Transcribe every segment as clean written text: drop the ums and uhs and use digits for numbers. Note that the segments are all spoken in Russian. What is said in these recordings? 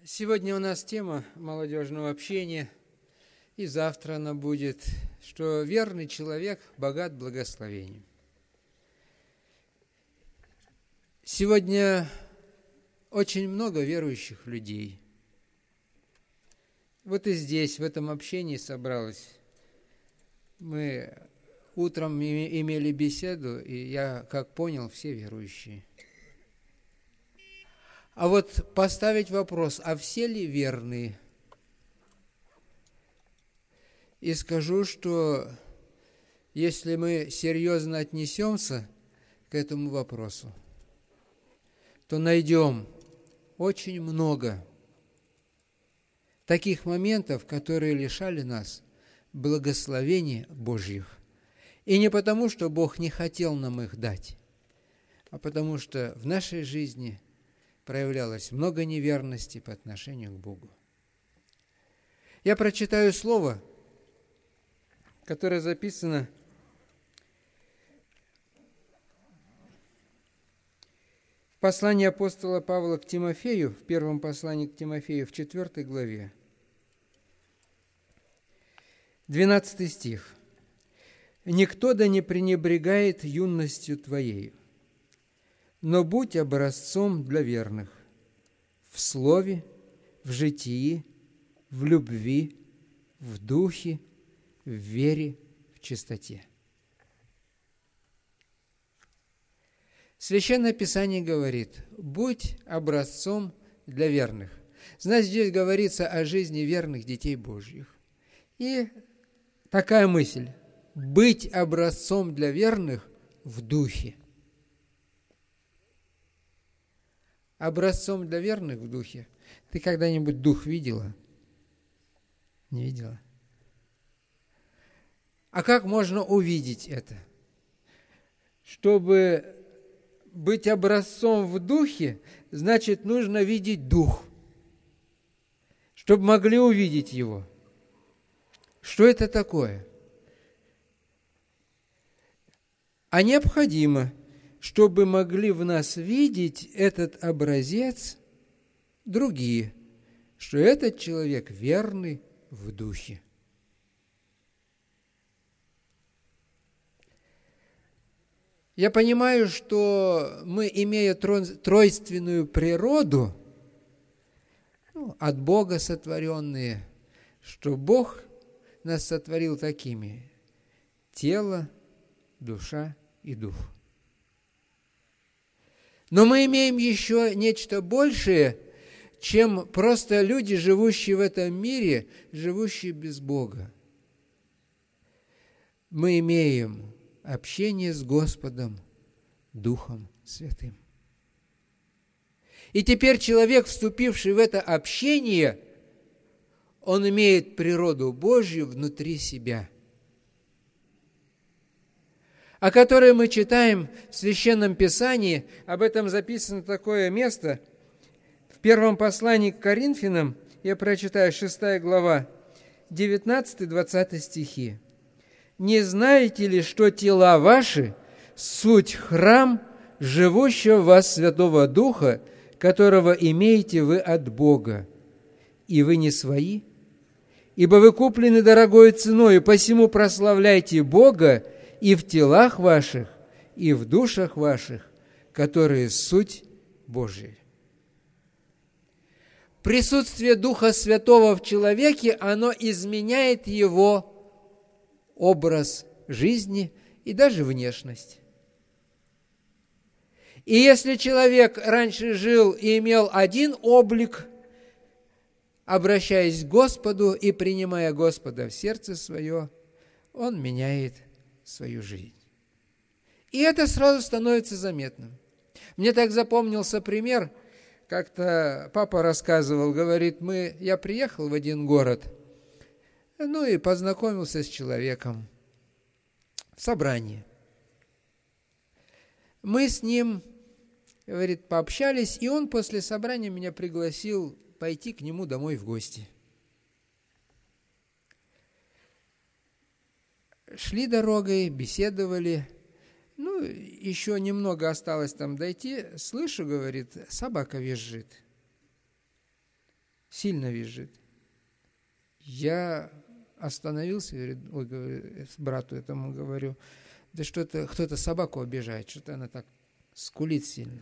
Сегодня у нас тема молодежного общения, и завтра она будет, что верный человек богат благословением. Сегодня очень много верующих людей. Вот и здесь, в этом общении собралось. Мы утром имели беседу, и я, как понял, все верующие. А вот поставить вопрос, а все ли верные? И скажу, что если мы серьезно отнесемся к этому вопросу, то найдем очень много таких моментов, которые лишали нас благословения Божьих. И не потому, что Бог не хотел нам их дать, а потому что в нашей жизни проявлялось много неверности по отношению к Богу. Я прочитаю слово, которое записано в послании апостола Павла к Тимофею, в первом послании к Тимофею, в 4 главе. 12 стих. «Никто да не пренебрегает юностью твоею, но будь образцом для верных в слове, в житии, в любви, в духе, в вере, в чистоте». Священное Писание говорит: будь образцом для верных. Значит, здесь говорится о жизни верных детей Божьих. И такая мысль: быть образцом для верных в духе. Образцом для верных в духе. Ты когда-нибудь дух видела? Не видела? А как можно увидеть это? Чтобы быть образцом в духе, значит, нужно видеть дух. Чтобы могли увидеть его. Что это такое? А необходимо, чтобы могли в нас видеть этот образец другие, что этот человек верный в духе. Я понимаю, что мы, имея тройственную природу, от Бога сотворенные, что Бог нас сотворил такими: тело, душа и дух. Но мы имеем еще нечто большее, чем просто люди, живущие в этом мире, живущие без Бога. Мы имеем общение с Господом, Духом Святым. И теперь человек, вступивший в это общение, он имеет природу Божью внутри себя, о которой мы читаем в Священном Писании. Об этом записано такое место. В первом послании к Коринфянам, я прочитаю 6 глава, 19-20 стихи. «Не знаете ли, что тела ваши – суть храм живущего в вас Святого Духа, которого имеете вы от Бога, и вы не свои? Ибо вы куплены дорогой ценой, посему прославляйте Бога и в телах ваших, и в душах ваших, которые суть Божия». Присутствие Духа Святого в человеке, оно изменяет его образ жизни и даже внешность. И если человек раньше жил и имел один облик, обращаясь к Господу и принимая Господа в сердце свое, он меняет свою жизнь. И это сразу становится заметным. Мне так запомнился пример, как-то папа рассказывал, говорит, я приехал в один город, и познакомился с человеком в собрании. Мы с ним, говорит, пообщались, и он после собрания меня пригласил пойти к нему домой в гости. Шли дорогой, беседовали. Еще немного осталось там дойти. Слышу, говорит, собака визжит. сильно визжит. Я остановился, говорит, брату этому говорю, да что-то кто-то собаку обижает, что-то она так скулит сильно.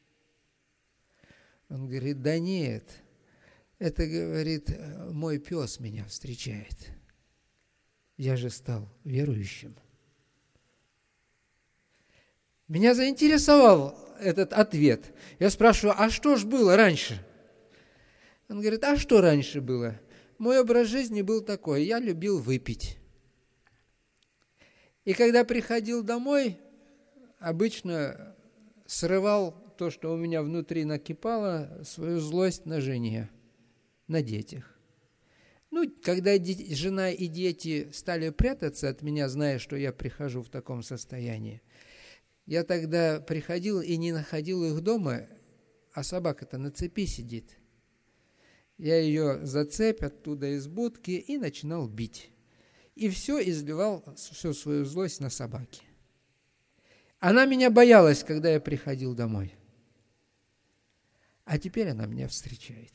Он говорит, да нет, это, говорит, мой пес меня встречает. Я же стал верующим. Меня заинтересовал этот ответ. Я спрашиваю, а что ж было раньше? Он говорит, а что раньше было? Мой образ жизни был такой, я любил выпить. И когда приходил домой, обычно срывал то, что у меня внутри накипало, свою злость на жене, на детях. Когда жена и дети стали прятаться от меня, зная, что я прихожу в таком состоянии, я тогда приходил и не находил их дома, а собака-то на цепи сидит. Я ее за цепь оттуда из будки и начинал бить. И изливал всю свою злость на собаке. Она меня боялась, когда я приходил домой. А теперь она меня встречает.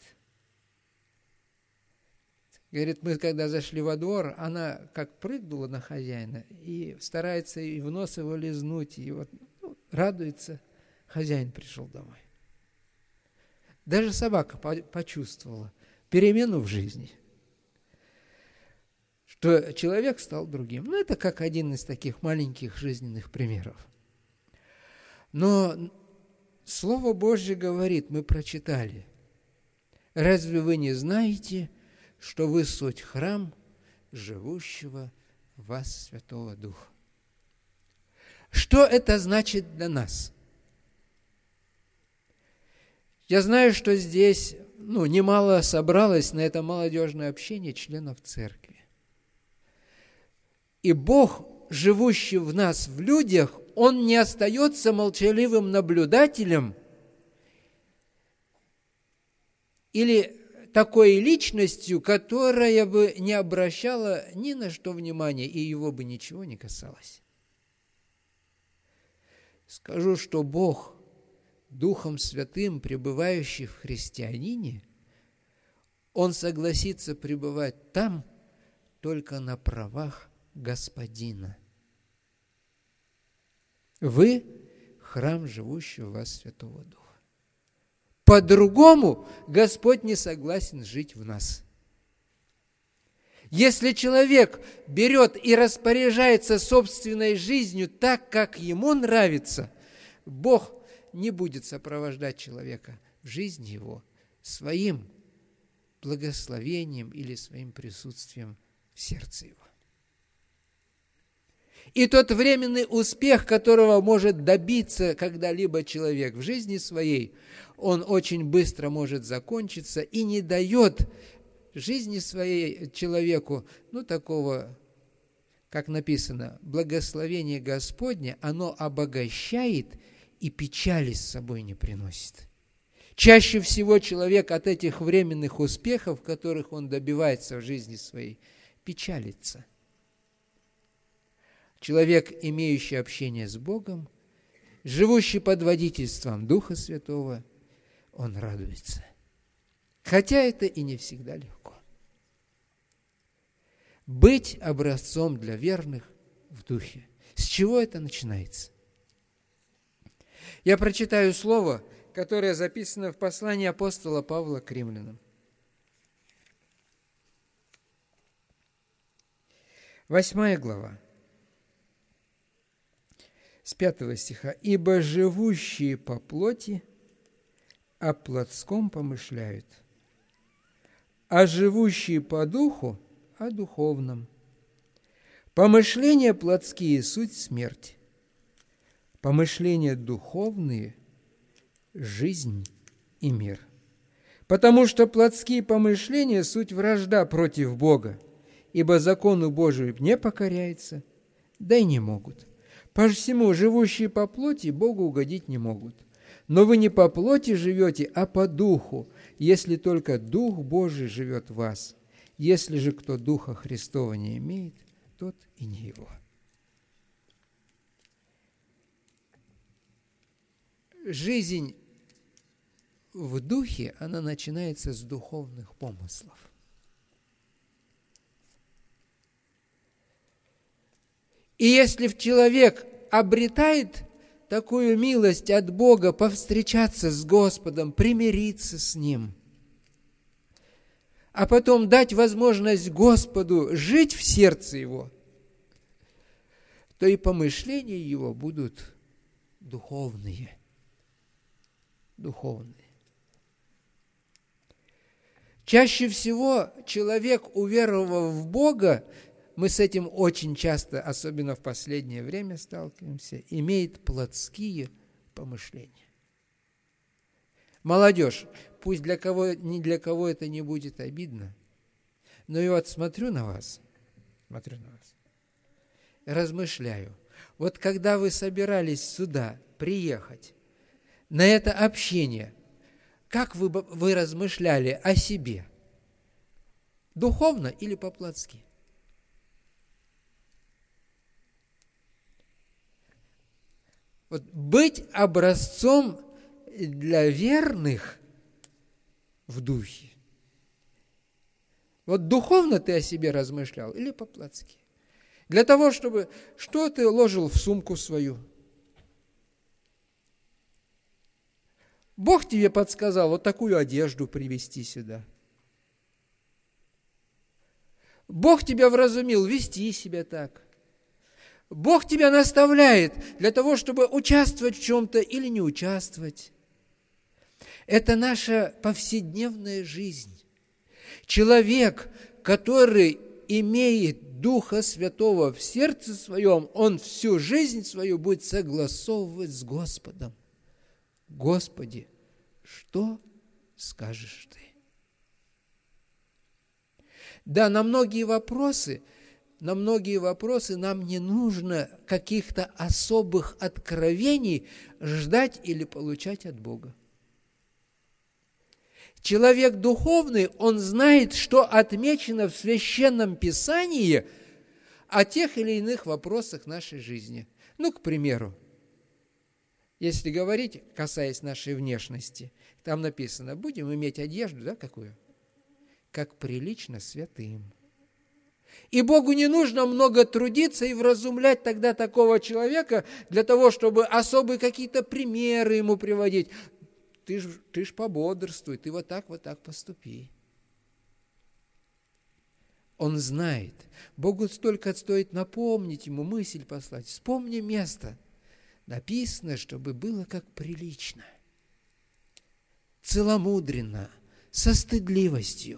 Говорит, мы когда зашли во двор, она как прыгнула на хозяина и старается и в нос его лизнуть, и радуется, хозяин пришел домой. Даже собака почувствовала перемену в жизни, что человек стал другим. Это как один из таких маленьких жизненных примеров. Но Слово Божье говорит, мы прочитали, разве вы не знаете, что вы суть храм живущего в вас Святого Духа? Что это значит для нас? Я знаю, что здесь немало собралось на это молодежное общение членов церкви. И Бог, живущий в нас, в людях, Он не остается молчаливым наблюдателем или такой личностью, которая бы не обращала ни на что внимания, и его бы ничего не касалось. Скажу, что Бог, Духом Святым, пребывающий в христианине, Он согласится пребывать там только на правах Господина. Вы – храм живущего в вас Святого Духа. По-другому Господь не согласен жить в нас. Если человек берет и распоряжается собственной жизнью так, как ему нравится, Бог не будет сопровождать человека в жизни его своим благословением или своим присутствием в сердце его. И тот временный успех, которого может добиться когда-либо человек в жизни своей, он очень быстро может закончиться и не дает жизни своей человеку, такого, как написано, благословение Господне, оно обогащает и печали с собой не приносит. Чаще всего человек от этих временных успехов, которых он добивается в жизни своей, печалится. Человек, имеющий общение с Богом, живущий под водительством Духа Святого, он радуется. Хотя это и не всегда легко. Быть образцом для верных в Духе. С чего это начинается? Я прочитаю слово, которое записано в послании апостола Павла к римлянам. 8 глава. С 5 стиха. «Ибо живущие по плоти о плотском помышляют, а живущие по духу о духовном. Помышления плотские – суть смерть, помышления духовные – жизнь и мир. Потому что плотские помышления – суть вражда против Бога, ибо закону Божию не покоряются, да и не могут. Посему живущие по плоти Богу угодить не могут. Но вы не по плоти живете, а по духу, если только Дух Божий живет в вас. Если же кто Духа Христова не имеет, тот и не его». Жизнь в духе, она начинается с духовных помыслов. И если человек обретает такую милость от Бога повстречаться с Господом, примириться с Ним, а потом дать возможность Господу жить в сердце его, то и помышления его будут духовные. Духовные. Чаще всего человек, уверовав в Бога, мы с этим очень часто, особенно в последнее время сталкиваемся, имеет плотские помышления. Молодежь, пусть ни для кого это не будет обидно, но я вот смотрю на вас, размышляю. Вот когда вы собирались сюда приехать, на это общение, как вы размышляли о себе? Духовно или по-плотски? Вот быть образцом для верных в духе. Вот духовно ты о себе размышлял или по-плотски? Для того, чтобы... Что ты ложил в сумку свою? Бог тебе подсказал вот такую одежду привезти сюда. Бог тебя вразумил вести себя так. Бог тебя наставляет для того, чтобы участвовать в чем-то или не участвовать. Это наша повседневная жизнь. Человек, который имеет Духа Святого в сердце своем, он всю жизнь свою будет согласовывать с Господом. Господи, что скажешь Ты? Да, на многие вопросы нам не нужно каких-то особых откровений ждать или получать от Бога. Человек духовный, он знает, что отмечено в Священном Писании о тех или иных вопросах нашей жизни. Ну, к примеру, если говорить, касаясь нашей внешности, там написано, будем иметь одежду, да, какую? Как прилично святым. И Богу не нужно много трудиться и вразумлять тогда такого человека для того, чтобы особые какие-то примеры ему приводить. Ты ж пободрствуй, ты вот так поступи. Он знает. Богу столько стоит напомнить ему, мысль послать. Вспомни место. Написано, чтобы было как прилично, целомудренно, со стыдливостью.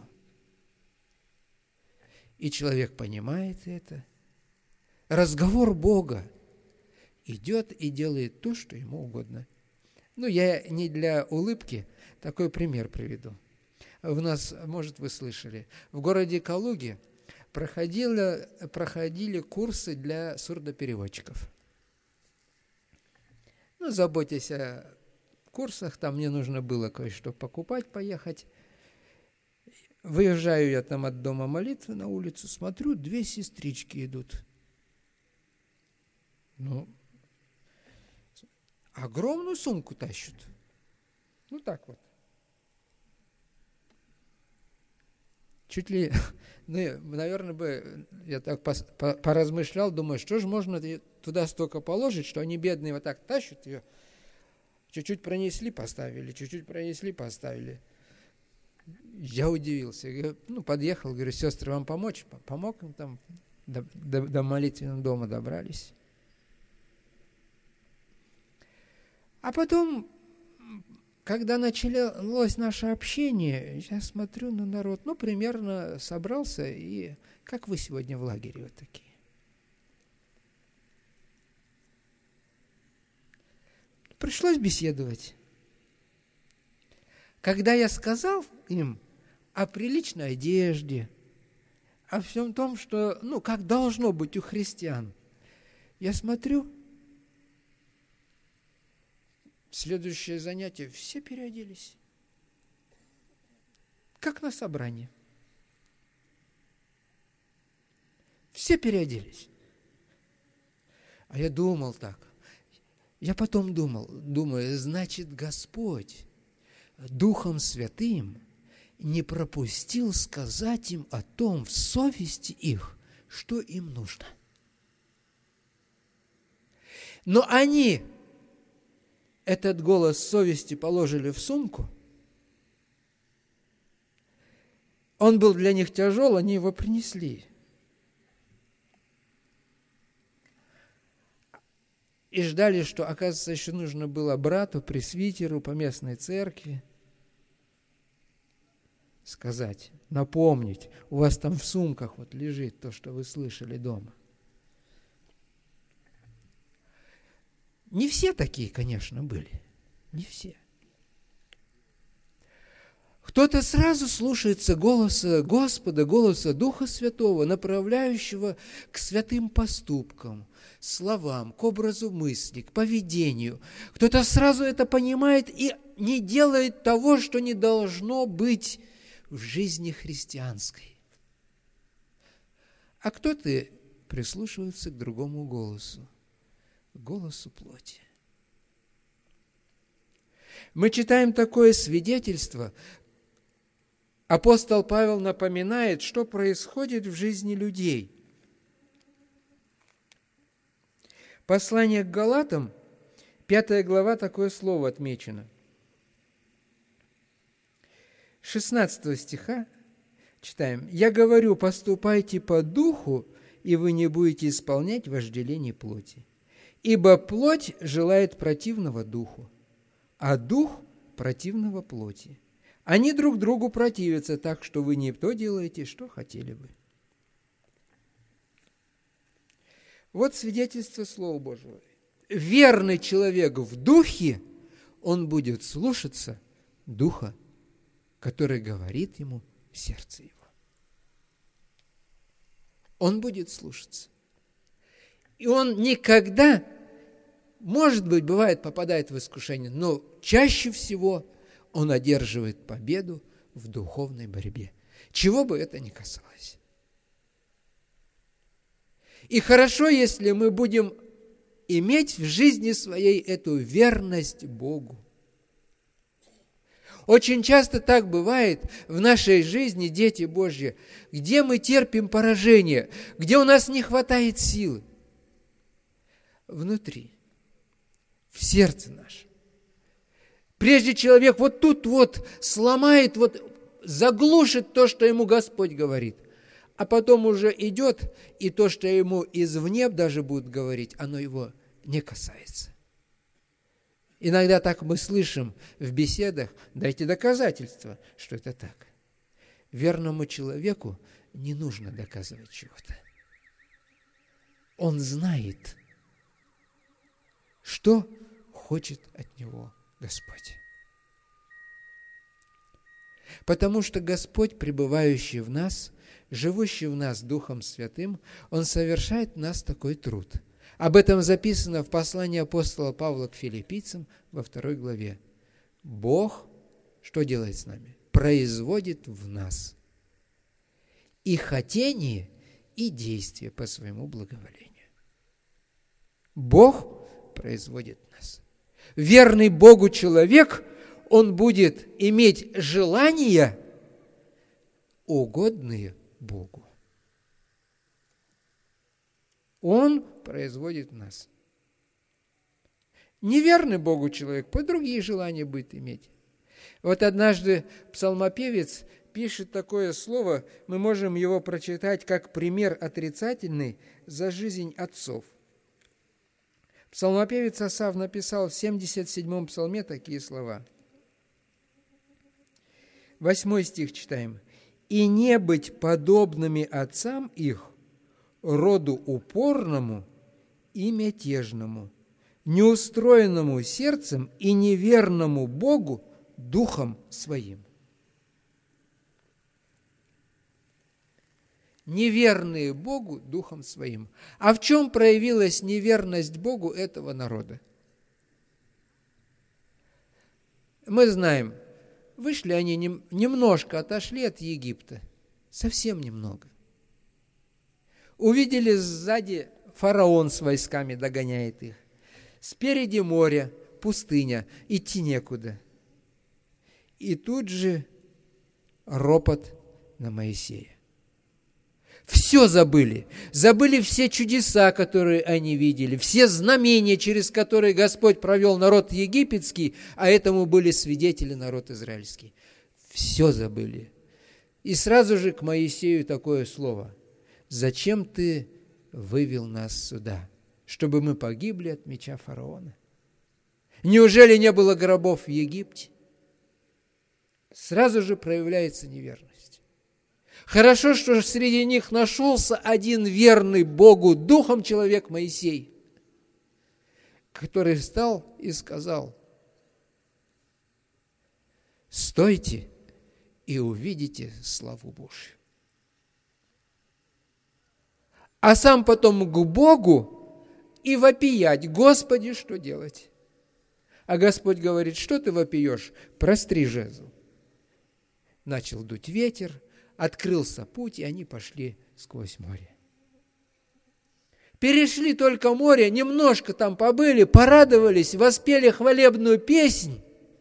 И человек понимает это. Разговор Бога идет и делает то, что ему угодно. Ну, я не для улыбки такой пример приведу. У нас, может, вы слышали, в городе Калуге проходили курсы для сурдопереводчиков. Ну, заботьтесь о курсах, там мне нужно было кое-что покупать, поехать. Выезжаю я там от дома молитвы на улицу, смотрю, 2 сестрички идут. Ну, огромную сумку тащат. Ну, так вот. Чуть ли, ну, наверное, бы я так поразмышлял, думаю, что же можно туда столько положить, что они бедные вот так тащат ее, чуть-чуть пронесли, поставили, чуть-чуть пронесли, поставили. Я удивился. Я, подъехал, говорю, сестры, вам помочь? Помог им там, до молитвенного дома добрались. А потом, когда началось наше общение, я смотрю на народ, примерно собрался, и как вы сегодня в лагере вот такие? Пришлось беседовать. Когда я сказал им о приличной одежде, о всем том, что, как должно быть у христиан, я смотрю, следующее занятие, все переоделись. Как на собрании. Все переоделись. А я думал так. Я потом думаю, значит, Господь Духом Святым не пропустил сказать им о том в совести их, что им нужно. Но они этот голос совести положили в сумку. Он был для них тяжел, они его принесли. И ждали, что, оказывается, еще нужно было брату, пресвитеру по местной церкви сказать, напомнить, у вас там в сумках вот лежит то, что вы слышали дома. Не все такие, конечно, были. Не все. Кто-то сразу слушается голоса Господа, голоса Духа Святого, направляющего к святым поступкам, словам, к образу мысли, к поведению. Кто-то сразу это понимает и не делает того, что не должно быть в жизни христианской. А кто-то прислушивается к другому голосу, к голосу плоти. Мы читаем такое свидетельство. Апостол Павел напоминает, что происходит в жизни людей. Послание к Галатам, 5 глава, такое слово отмечено. 16 стиха читаем. «Я говорю, поступайте по духу, и вы не будете исполнять вожделений плоти. Ибо плоть желает противного духу, а дух противного плоти. Они друг другу противятся, так что вы не то делаете, что хотели бы». Вот свидетельство Слова Божьего. Верный человек в духе, он будет слушаться Духа, который говорит ему в сердце его. Он будет слушаться. И он никогда, может быть, бывает, попадает в искушение, но чаще всего он одерживает победу в духовной борьбе, чего бы это ни касалось. И хорошо, если мы будем иметь в жизни своей эту верность Богу. Очень часто так бывает в нашей жизни, дети Божьи, где мы терпим поражение, где у нас не хватает силы. Внутри, в сердце нашем. Прежде человек вот тут вот сломает, вот заглушит то, что ему Господь говорит, а потом уже идет, и то, что ему извне даже будут говорить, оно его не касается. Иногда так мы слышим в беседах, дайте доказательства, что это так. Верному человеку не нужно доказывать чего-то. Он знает, что хочет от него Господь. Потому что Господь, пребывающий в нас, живущий в нас Духом Святым, Он совершает в нас такой труд. Об этом записано в послании апостола Павла к филиппийцам во 2 главе. Бог, что делает с нами? Производит в нас и хотение, и действие по своему благоволению. Бог производит в нас. Верный Богу человек, он будет иметь желания, угодные Богу. Он производит в нас. Неверный Богу человек по другие желания будет иметь. Вот однажды псалмопевец пишет такое слово, мы можем его прочитать как пример отрицательный за жизнь отцов. Псалмопевец Асав написал в 77-м псалме такие слова. 8 стих читаем. «И не быть подобными отцам их, роду упорному и мятежному, неустроенному сердцем и неверному Богу духом своим». Неверные Богу духом своим. А в чем проявилась неверность Богу этого народа? Мы знаем, вышли они немножко, отошли от Египта, совсем немного. Увидели сзади фараон с войсками догоняет их. Спереди море, пустыня, идти некуда. И тут же ропот на Моисея. Все забыли. Забыли все чудеса, которые они видели, все знамения, через которые Господь провел народ египетский, а этому были свидетели народ израильский. Все забыли. И сразу же к Моисею такое слово: «Зачем ты вывел нас сюда, чтобы мы погибли от меча фараона? Неужели не было гробов в Египте?» Сразу же проявляется неверность. Хорошо, что среди них нашелся один верный Богу духом человек Моисей, который встал и сказал: «Стойте и увидите славу Божию». А сам потом к Богу и вопиять: «Господи, что делать?» А Господь говорит: «Что ты вопиешь? Простри жезл». Начал дуть ветер, открылся путь, и они пошли сквозь море. Перешли только море, немножко там побыли, порадовались, воспели хвалебную песнь.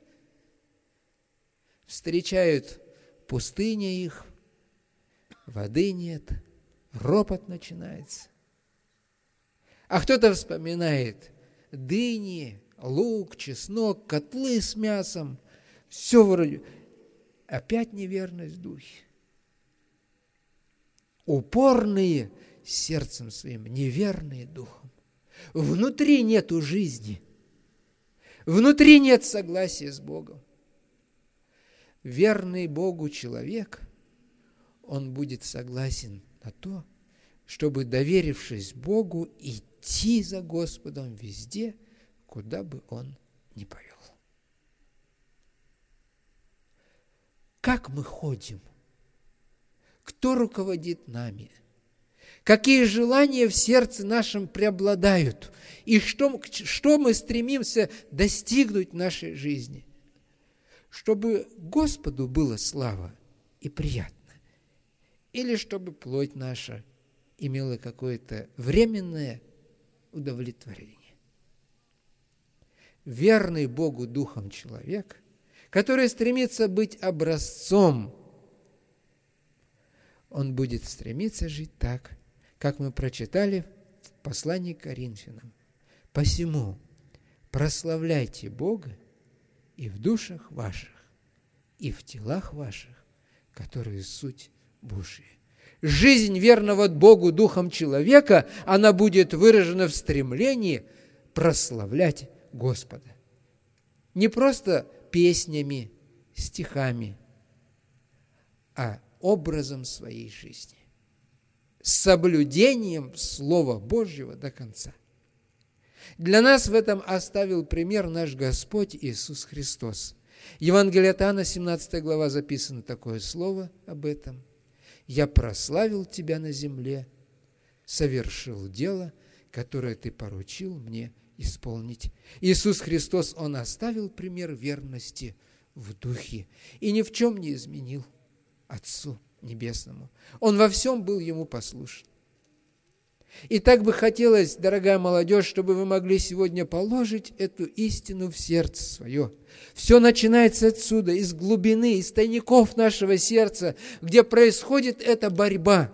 Встречают пустыня их, воды нет, ропот начинается. А кто-то вспоминает дыни, лук, чеснок, котлы с мясом. Все вроде. Опять неверность в духе. Упорные сердцем своим, неверные духом. Внутри нету жизни. Внутри нет согласия с Богом. Верный Богу человек, он будет согласен на то, чтобы, доверившись Богу, идти за Господом везде, куда бы он ни повел. Как мы ходим? Кто руководит нами? Какие желания в сердце нашем преобладают? И что мы стремимся достигнуть в нашей жизни? Чтобы Господу было слава и приятно? Или чтобы плоть наша имела какое-то временное удовлетворение? Верный Богу духом человек, который стремится быть образцом, он будет стремиться жить так, как мы прочитали в послании к Коринфянам. «Посему прославляйте Бога и в душах ваших, и в телах ваших, которые суть Божия». Жизнь верного Богу духом человека, она будет выражена в стремлении прославлять Господа. Не просто песнями, стихами, а образом своей жизни, с соблюдением Слова Божьего до конца. Для нас в этом оставил пример наш Господь Иисус Христос. Евангелие от Иоанна, 17 глава, записано такое слово об этом. «Я прославил Тебя на земле, совершил дело, которое Ты поручил мне исполнить». Иисус Христос, Он оставил пример верности в духе и ни в чем не изменил Отцу Небесному. Он во всем был Ему послушен. И так бы хотелось, дорогая молодежь, чтобы вы могли сегодня положить эту истину в сердце свое. Все начинается отсюда, из глубины, из тайников нашего сердца, где происходит эта борьба.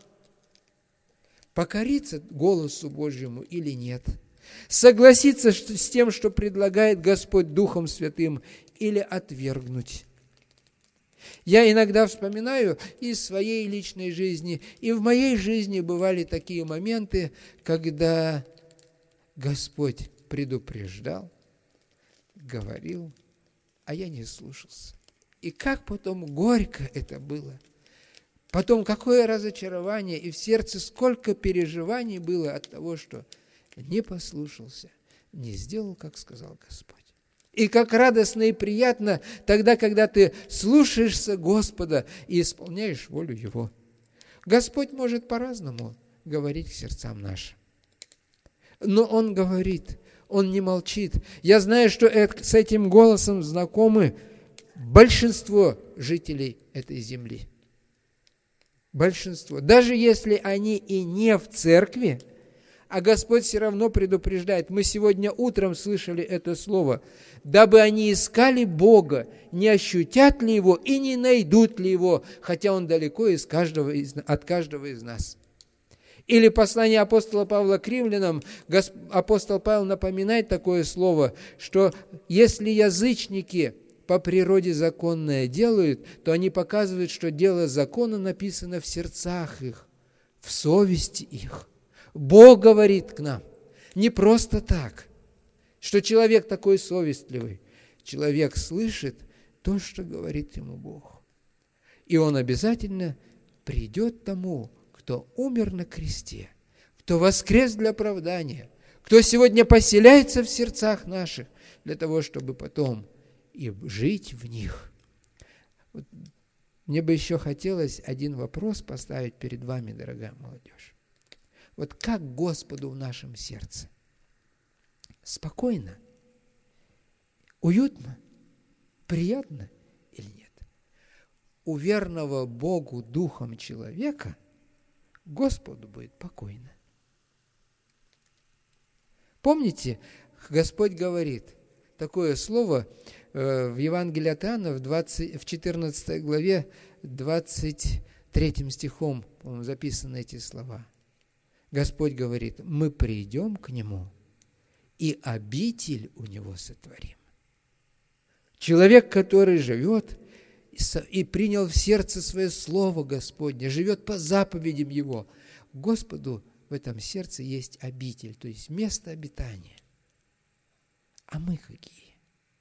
Покориться голосу Божьему или нет? Согласиться с тем, что предлагает Господь Духом Святым, или отвергнуть? Я иногда вспоминаю из своей личной жизни, и в моей жизни бывали такие моменты, когда Господь предупреждал, говорил, а я не слушался. И как потом горько это было. Потом какое разочарование, и в сердце сколько переживаний было от того, что не послушался, не сделал, как сказал Господь. И как радостно и приятно тогда, когда ты слушаешься Господа и исполняешь волю Его. Господь может по-разному говорить к сердцам нашим. Но Он говорит, Он не молчит. Я знаю, что с этим голосом знакомы большинство жителей этой земли. Большинство. Даже если они и не в церкви, А Господь все равно предупреждает. Мы сегодня утром слышали это слово. «Дабы они искали Бога, не ощутят ли Его и не найдут ли Его, хотя Он далеко от каждого из нас». Или послание апостола Павла к римлянам, апостол Павел напоминает такое слово, что если язычники по природе законное делают, то они показывают, что дело закона написано в сердцах их, в совести их. Бог говорит к нам не просто так, что человек такой совестливый. Человек слышит то, что говорит ему Бог. И он обязательно придет тому, кто умер на кресте, кто воскрес для оправдания, кто сегодня поселяется в сердцах наших для того, чтобы потом и жить в них. Вот мне бы еще хотелось один вопрос поставить перед вами, дорогая молодежь. Вот как Господу в нашем сердце? Спокойно? Уютно? Приятно или нет? У верного Богу духом человека Господу будет покойно. Помните, Господь говорит такое слово в Евангелии от Иоанна в 14 главе 23 стихом, по-моему, записаны эти слова. Господь говорит: мы придем к Нему и обитель у Него сотворим. Человек, который живет и принял в сердце свое Слово Господне, живет по заповедям Его, Господу в этом сердце есть обитель, то есть место обитания. А мы какие?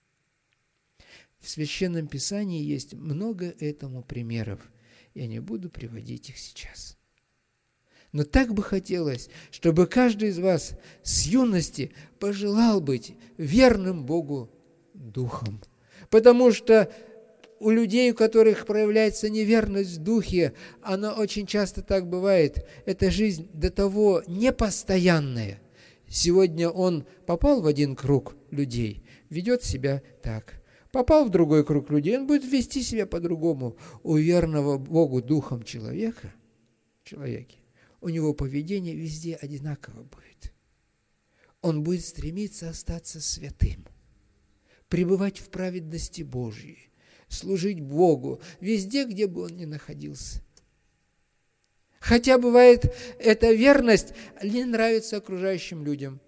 В Священном Писании есть много этому примеров. Я не буду приводить их сейчас. Но так бы хотелось, чтобы каждый из вас с юности пожелал быть верным Богу духом. Потому что у людей, у которых проявляется неверность в духе, она очень часто так бывает. Эта жизнь до того непостоянная. Сегодня он попал в один круг людей, ведет себя так. Попал в другой круг людей, он будет вести себя по-другому. У верного Богу духом человеке, у него поведение везде одинаково будет. Он будет стремиться остаться святым, пребывать в праведности Божьей, служить Богу везде, где бы он ни находился. Хотя бывает, эта верность не нравится окружающим людям.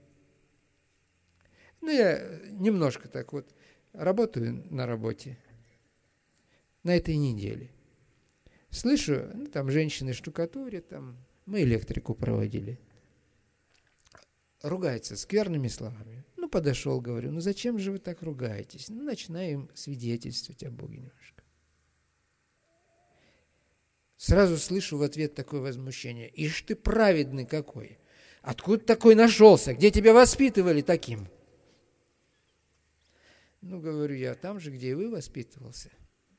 Я немножко так вот работаю на работе на этой неделе. Слышу, там женщины штукатурят, мы электрику проводили. Ругаются скверными словами. Подошел, говорю, зачем же вы так ругаетесь? Начинаем свидетельствовать о Боге немножко. Сразу слышу в ответ такое возмущение. Ишь ты праведный какой! Откуда такой нашелся? Где тебя воспитывали таким? Говорю я, там же, где и вы воспитывался.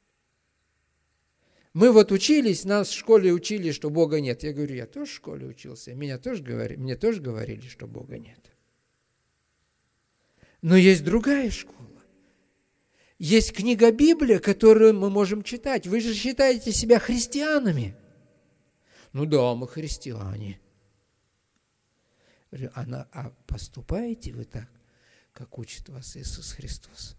Мы учились, нас в школе учили, что Бога нет. Я говорю, я тоже в школе учился, мне тоже говорили, что Бога нет. Но есть другая школа. Есть книга Библия, которую мы можем читать. Вы же считаете себя христианами. Да, мы христиане. А поступаете вы так, как учит вас Иисус Христос?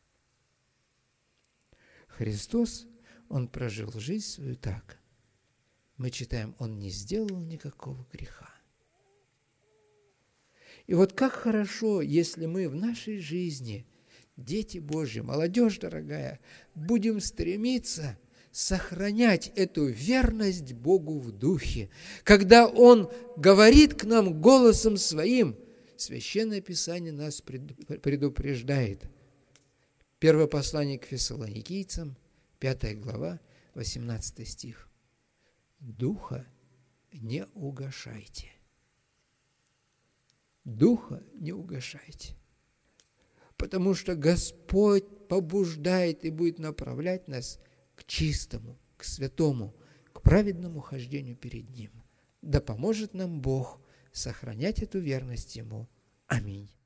Христос, Он прожил жизнь свою так. Мы читаем, Он не сделал никакого греха. И как хорошо, если мы в нашей жизни, дети Божьи, молодежь дорогая, будем стремиться сохранять эту верность Богу в духе. Когда Он говорит к нам голосом Своим, Священное Писание нас предупреждает. Первое послание к Фессалоникийцам, 5 глава, 18 стих. Духа не угашайте. Духа не угашайте. Потому что Господь побуждает и будет направлять нас к чистому, к святому, к праведному хождению перед Ним. Да поможет нам Бог сохранять эту верность Ему. Аминь.